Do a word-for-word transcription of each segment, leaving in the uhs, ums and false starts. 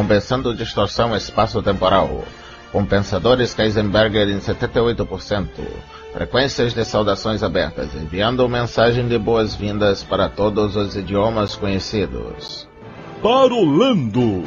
compensando distorção espaço-temporal. Compensadores Kaizenberger em setenta e oito por cento. Frequências de saudações abertas, enviando mensagem de boas-vindas para todos os idiomas conhecidos. Parolando.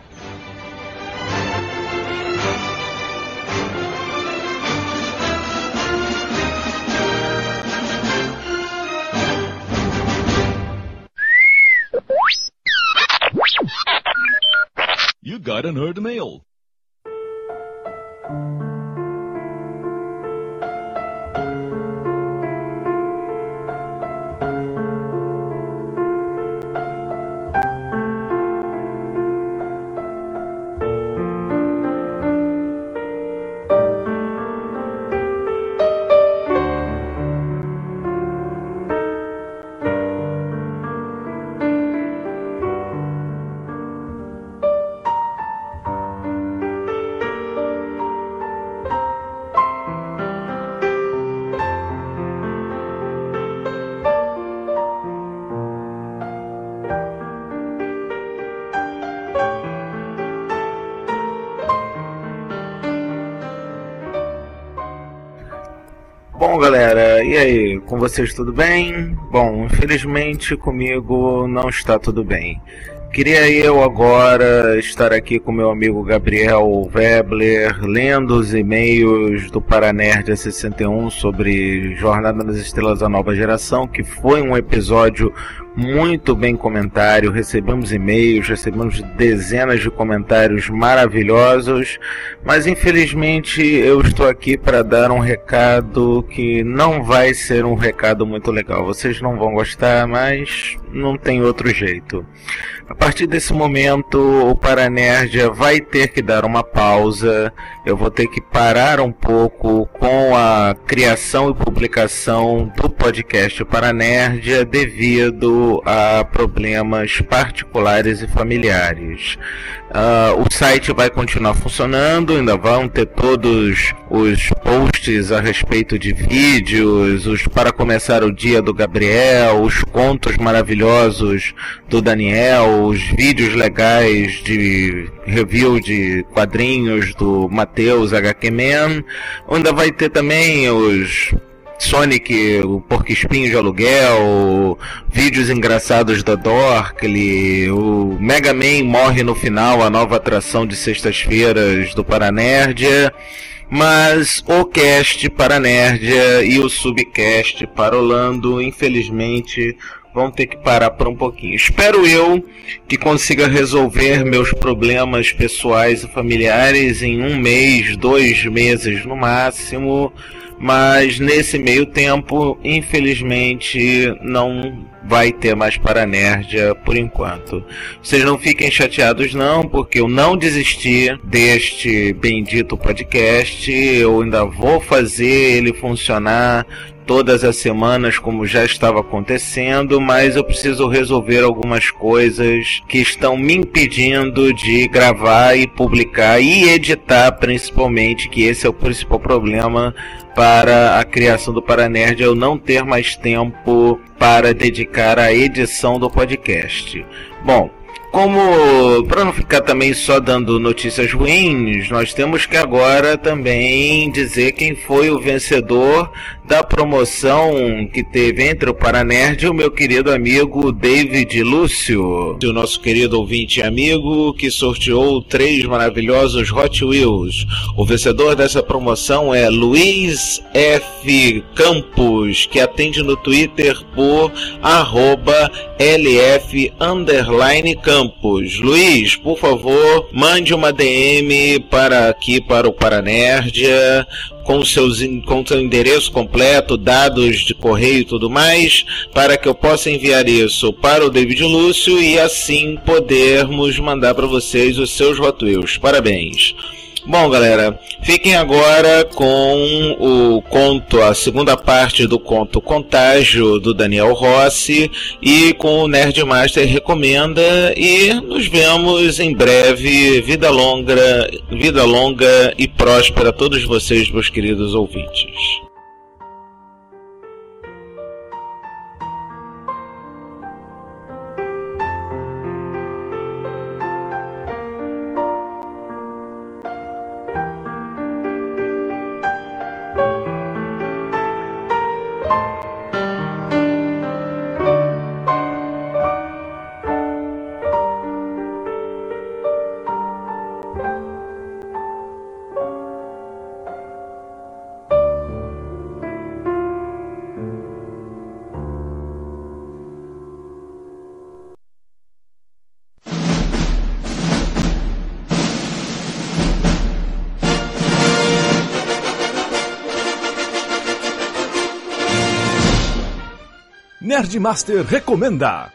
You got an herd mail. Bom, galera, e aí, com vocês tudo bem? Bom, infelizmente comigo não está tudo bem. Queria eu agora estar aqui com meu amigo Gabriel Webler, lendo os e-mails do Paranerd sessenta e um sobre Jornada nas Estrelas da Nova Geração, que foi um episódio muito bem comentário. Recebemos e-mails, recebemos dezenas de comentários maravilhosos, mas infelizmente eu estou aqui para dar um recado que não vai ser um recado muito legal. Vocês não vão gostar, mas não tem outro jeito. A partir desse momento, o Paranerdia vai ter que dar uma pausa. Eu vou ter que parar um pouco com a criação e publicação do podcast Paranerdia devido a problemas particulares e familiares. Uh, o site vai continuar funcionando, ainda vão ter todos os posts a respeito de vídeos, os para começar o dia do Gabriel, os contos maravilhosos do Daniel, os vídeos legais de review de quadrinhos do Matheus H Q Man. Ainda vai ter também os Sonic, o Porco-Espinho de Aluguel, vídeos engraçados da Dorkly, o Mega Man morre no final, a nova atração de sextas-feiras do Paranerdia. Mas o cast Paranerdia e o subcast Parolando, infelizmente, vão ter que parar por um pouquinho. Espero eu que consiga resolver meus problemas pessoais e familiares em um mês, dois meses no máximo. Mas nesse meio tempo, infelizmente, não vai ter mais Paranerdia por enquanto. Vocês não fiquem chateados não, porque eu não desisti deste bendito podcast. Eu ainda vou fazer ele funcionar todas as semanas como já estava acontecendo, mas eu preciso resolver algumas coisas que estão me impedindo de gravar e publicar e editar, principalmente, que esse é o principal problema para a criação do Paranerd, eu não ter mais tempo para dedicar à edição do podcast. Bom, como para não ficar também só dando notícias ruins, nós temos que agora também dizer quem foi o vencedor da promoção que teve entre o Paranerd e o meu querido amigo David Lúcio, o nosso querido ouvinte e amigo que sorteou três maravilhosos Hot Wheels. O vencedor dessa promoção é Luiz F. Campos, que atende no Twitter por arroba lf underline Campos. Luiz, por favor, mande uma D M para aqui para o Paranerdia com seus com seu endereço completo, dados de correio e tudo mais, para que eu possa enviar isso para o David Lúcio e assim podermos mandar para vocês os seus Hot Wheels. Parabéns! Bom, galera, fiquem agora com o conto, a segunda parte do conto Contágio, do Daniel Rossi, e com o Nerdmaster Recomenda, e nos vemos em breve. Vida longa, vida longa e próspera a todos vocês, meus queridos ouvintes. Nerdmaster recomenda.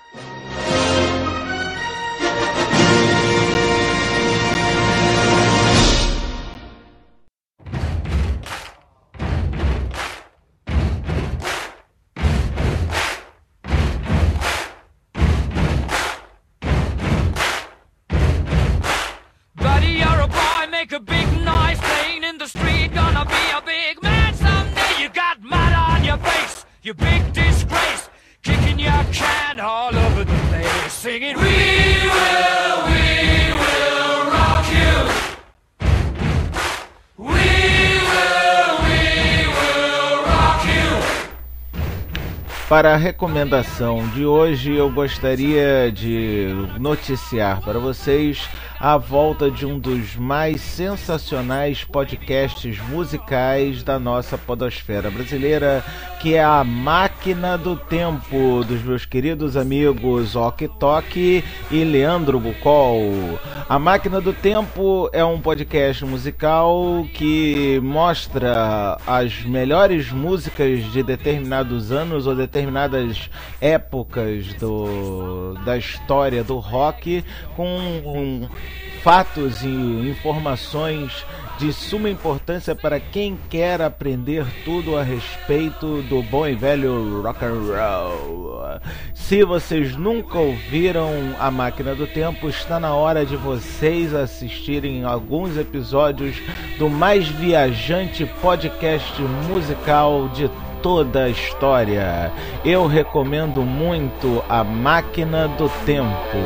Buddy, you're a boy, make a big noise, playing in the street, gonna be a big man someday. You got mud on your face, you big disgrace, kicking your can all over the place, singing, we will, we will rock you. We will, we will rock you. Para a recomendação de hoje, eu gostaria de noticiar para vocês a volta de um dos mais sensacionais podcasts musicais da nossa podosfera brasileira, que é a Máquina do Tempo, dos meus queridos amigos Ok Tok e Leandro Bucol. A Máquina do Tempo é um podcast musical que mostra as melhores músicas de determinados anos ou determinadas épocas do, da história do rock, com um, fatos e informações de suma importância para quem quer aprender tudo a respeito do bom e velho rock and roll. Se vocês nunca ouviram a Máquina do Tempo, está na hora de vocês assistirem alguns episódios do mais viajante podcast musical de toda a história. Eu recomendo muito a Máquina do Tempo.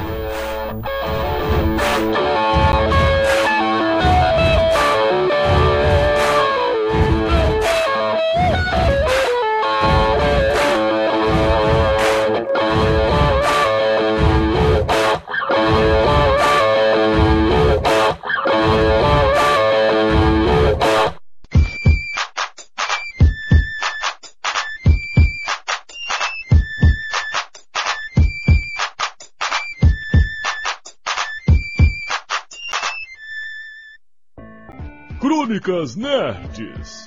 Crônicas Nerds.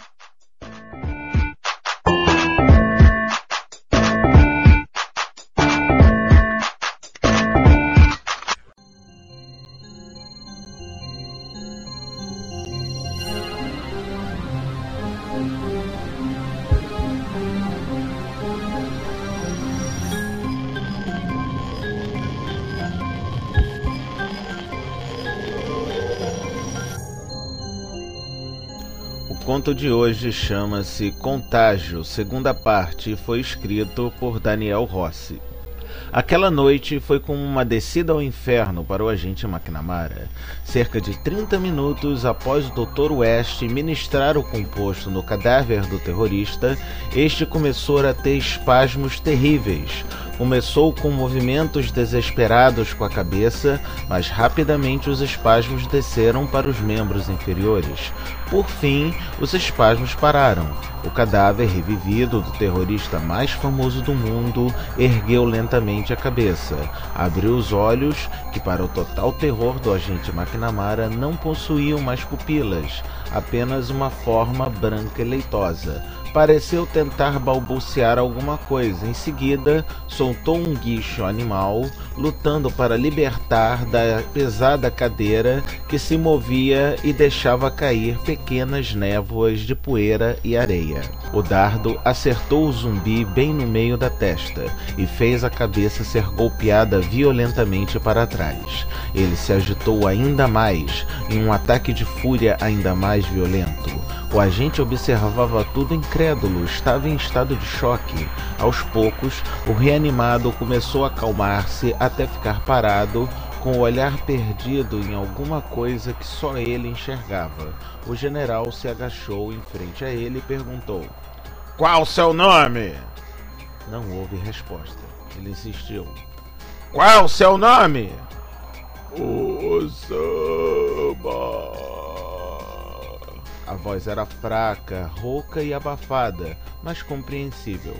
O conto de hoje chama-se Contágio, segunda parte, e foi escrito por Daniel Rossi. Aquela noite foi como uma descida ao inferno para o agente McNamara. Cerca de trinta minutos após o doutor West ministrar o composto no cadáver do terrorista, este começou a ter espasmos terríveis. Começou com movimentos desesperados com a cabeça, mas rapidamente os espasmos desceram para os membros inferiores. Por fim, os espasmos pararam. O cadáver revivido do terrorista mais famoso do mundo ergueu lentamente a cabeça, abriu os olhos, que para o total terror do agente McNamara não possuíam mais pupilas, apenas uma forma branca e leitosa. Pareceu tentar balbuciar alguma coisa. Em seguida, soltou um guincho animal, lutando para libertar da pesada cadeira que se movia e deixava cair pequenas névoas de poeira e areia. O dardo acertou o zumbi bem no meio da testa e fez a cabeça ser golpeada violentamente para trás. Ele se agitou ainda mais, em um ataque de fúria ainda mais violento. O agente observava tudo incrédulo, estava em estado de choque. Aos poucos, o reanimado começou a acalmar-se até ficar parado, com o olhar perdido em alguma coisa que só ele enxergava. O general se agachou em frente a ele e perguntou: Qual o seu nome? Não houve resposta. Ele insistiu. Qual o seu nome? Osama. A voz era fraca, rouca e abafada, mas compreensível.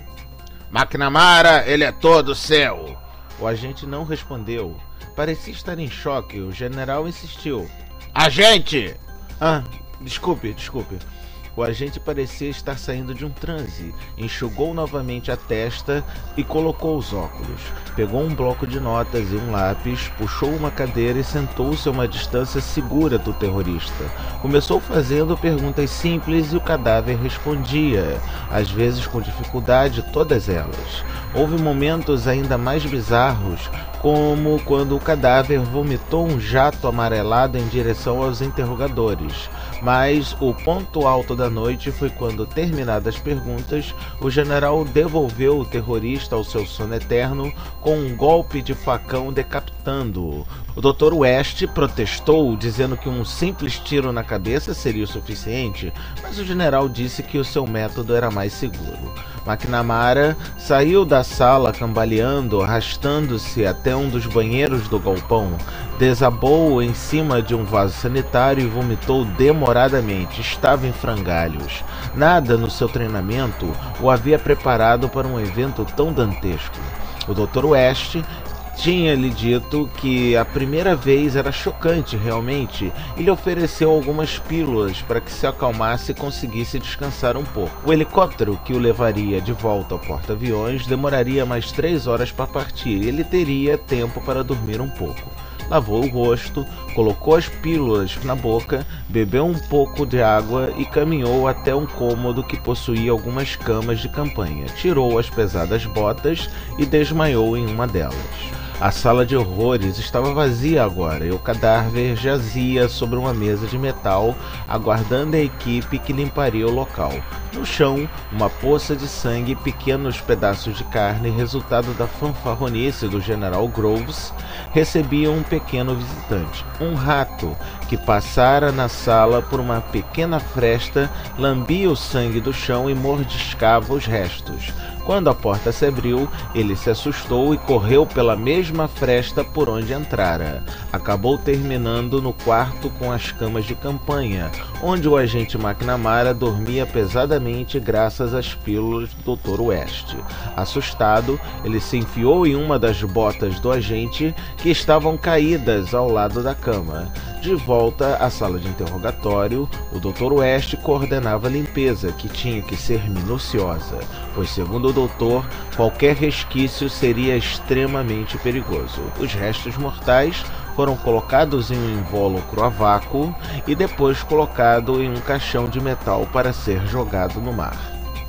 McNamara, ele é todo seu. O agente não respondeu. Parecia estar em choque. O general insistiu. Agente! Ah, desculpe, desculpe. O agente parecia estar saindo de um transe. Enxugou novamente a testa e colocou os óculos. Pegou um bloco de notas e um lápis, puxou uma cadeira e sentou-se a uma distância segura do terrorista. Começou fazendo perguntas simples e o cadáver respondia, às vezes com dificuldade, todas elas. Houve momentos ainda mais bizarros, como quando o cadáver vomitou um jato amarelado em direção aos interrogadores. Mas o ponto alto da noite foi quando, terminadas as perguntas, o general devolveu o terrorista ao seu sono eterno com um golpe de facão decapitando-o. O doutor West protestou, dizendo que um simples tiro na cabeça seria o suficiente, mas o general disse que o seu método era mais seguro. McNamara saiu da sala cambaleando, arrastando-se até um dos banheiros do galpão, desabou em cima de um vaso sanitário e vomitou demoradamente. Estava em frangalhos. Nada no seu treinamento o havia preparado para um evento tão dantesco. O doutor West tinha lhe dito que a primeira vez era chocante realmente e lhe ofereceu algumas pílulas para que se acalmasse e conseguisse descansar um pouco. O helicóptero que o levaria de volta ao porta-aviões demoraria mais três horas para partir e ele teria tempo para dormir um pouco. Lavou o rosto, colocou as pílulas na boca, bebeu um pouco de água e caminhou até um cômodo que possuía algumas camas de campanha. Tirou as pesadas botas e desmaiou em uma delas. A sala de horrores estava vazia agora e o cadáver jazia sobre uma mesa de metal, aguardando a equipe que limparia o local. No chão, uma poça de sangue e pequenos pedaços de carne, resultado da fanfarronice do general Groves, recebiam um pequeno visitante. Um rato que passara na sala por uma pequena fresta, lambia o sangue do chão e mordiscava os restos. Quando a porta se abriu, ele se assustou e correu pela mesma fresta por onde entrara. Acabou terminando no quarto com as camas de campanha, onde o agente McNamara dormia pesadamente graças às pílulas do doutor West. Assustado, ele se enfiou em uma das botas do agente, que estavam caídas ao lado da cama. De volta à sala de interrogatório, o doutor West coordenava a limpeza, que tinha que ser minuciosa, pois, segundo o doutor, qualquer resquício seria extremamente perigoso. Os restos mortais foram colocados em um invólucro a vácuo e depois colocado em um caixão de metal para ser jogado no mar.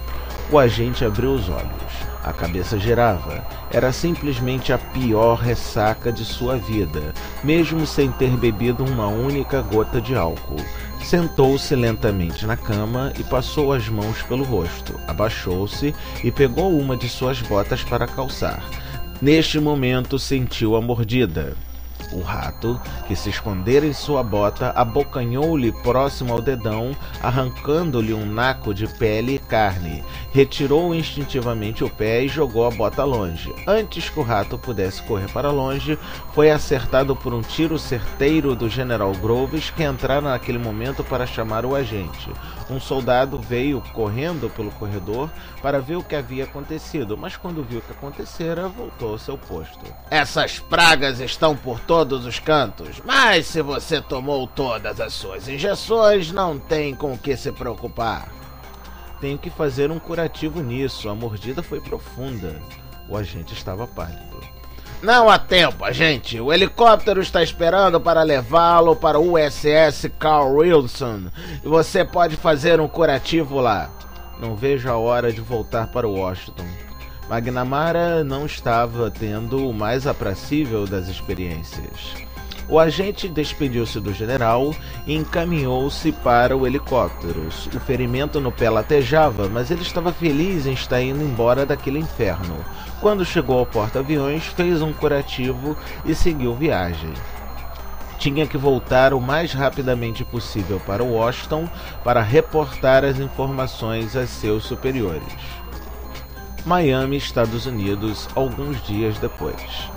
O agente abriu os olhos. A cabeça girava. Era simplesmente a pior ressaca de sua vida, mesmo sem ter bebido uma única gota de álcool. Sentou-se lentamente na cama e passou as mãos pelo rosto. Abaixou-se e pegou uma de suas botas para calçar. Neste momento sentiu a mordida. O rato, que se escondera em sua bota, abocanhou-lhe próximo ao dedão, arrancando-lhe um naco de pele e carne. Retirou instintivamente o pé e jogou a bota longe. Antes que o rato pudesse correr para longe, foi acertado por um tiro certeiro do general Groves, que entrara naquele momento para chamar o agente. Um soldado veio correndo pelo corredor para ver o que havia acontecido, mas quando viu o que acontecera, voltou ao seu posto. Essas pragas estão por todos os cantos, mas se você tomou todas as suas injeções, não tem com o que se preocupar. Tenho que fazer um curativo nisso, a mordida foi profunda. O agente estava pálido. Não há tempo, agente. O helicóptero está esperando para levá-lo para o U S S Carl Wilson e você pode fazer um curativo lá. Não vejo a hora de voltar para Washington. McNamara não estava tendo o mais aprazível das experiências. O agente despediu-se do general e encaminhou-se para o helicóptero. O ferimento no pé latejava, mas ele estava feliz em estar indo embora daquele inferno. Quando chegou ao porta-aviões, fez um curativo e seguiu viagem. tinha que voltar o mais rapidamente possível para Washington para reportar as informações a seus superiores. Miami, Estados Unidos, alguns dias depois.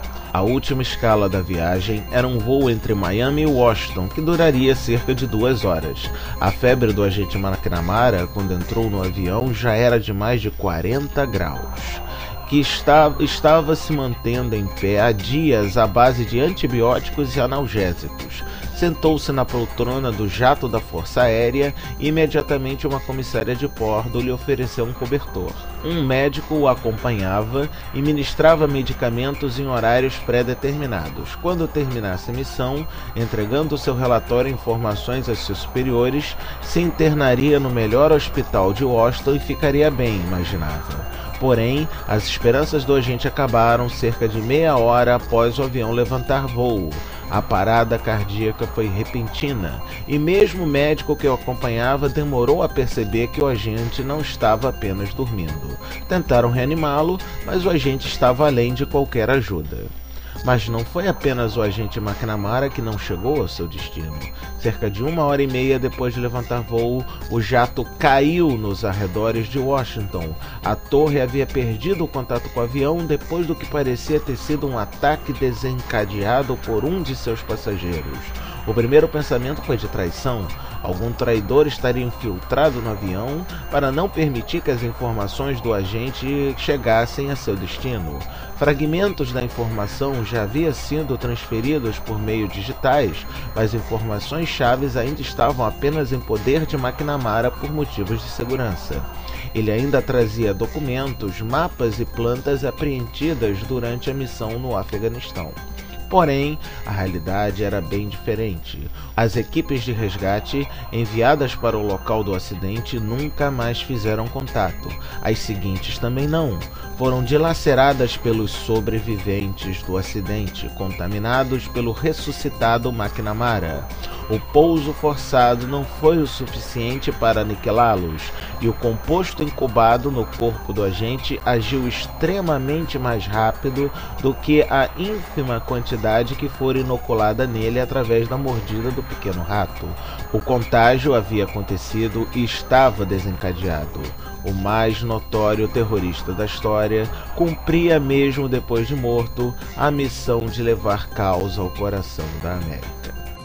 A última escala da viagem era um voo entre Miami e Washington, que duraria cerca de duas horas. A febre do agente McNamara, quando entrou no avião, já era de mais de quarenta graus, que estava, estava se mantendo em pé há dias à base de antibióticos e analgésicos. Sentou-se na poltrona do jato da Força Aérea e imediatamente uma comissária de bordo lhe ofereceu um cobertor. Um médico o acompanhava e ministrava medicamentos em horários pré-determinados. Quando terminasse a missão, entregando seu relatório e informações a seus superiores, se internaria no melhor hospital de Washington e ficaria bem, imaginava. Porém, as esperanças do agente acabaram cerca de meia hora após o avião levantar voo. A parada cardíaca foi repentina, e mesmo o médico que o acompanhava demorou a perceber que o agente não estava apenas dormindo. Tentaram reanimá-lo, mas o agente estava além de qualquer ajuda. Mas não foi apenas o agente McNamara que não chegou ao seu destino. Cerca de uma hora e meia depois de levantar voo, o jato caiu nos arredores de Washington. A torre havia perdido o contato com o avião depois do que parecia ter sido um ataque desencadeado por um de seus passageiros. O primeiro pensamento foi de traição. Algum traidor estaria infiltrado no avião para não permitir que as informações do agente chegassem a seu destino. Fragmentos da informação já haviam sido transferidos por meio digitais, mas informações chaves ainda estavam apenas em poder de McNamara por motivos de segurança. Ele ainda trazia documentos, mapas e plantas apreendidas durante a missão no Afeganistão. Porém, a realidade era bem diferente. As equipes de resgate enviadas para o local do acidente nunca mais fizeram contato. As seguintes também não. Foram dilaceradas pelos sobreviventes do acidente, contaminados pelo ressuscitado McNamara. O pouso forçado não foi o suficiente para aniquilá-los, e o composto incubado no corpo do agente agiu extremamente mais rápido do que a ínfima quantidade que fora inoculada nele através da mordida do pequeno rato. O contágio havia acontecido e estava desencadeado. O mais notório terrorista da história cumpria, mesmo depois de morto, a missão de levar caos ao coração da América.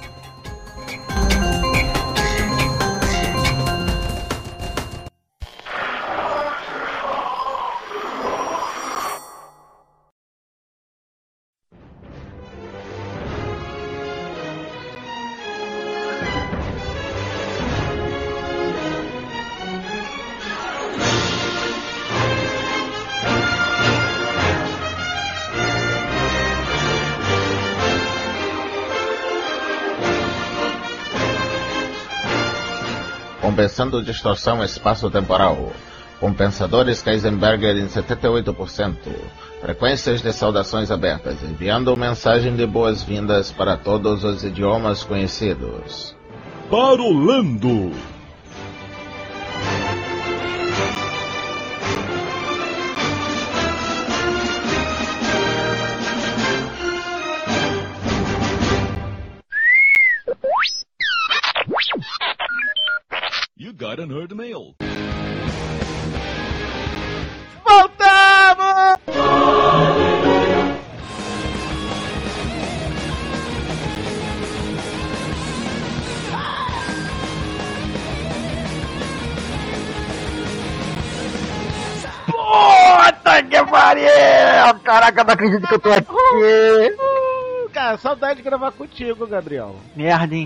Compensando distorção espaço-temporal. Compensadores Kaizenberger em setenta e oito por cento. Frequências de saudações abertas, enviando mensagem de boas-vindas para todos os idiomas conhecidos. Parolando. You got an herd mail. Voltamos! Puta que pariu! Caraca, não acredito que eu tô aqui. Cara, saudade de gravar contigo, Gabriel. Merda, hein?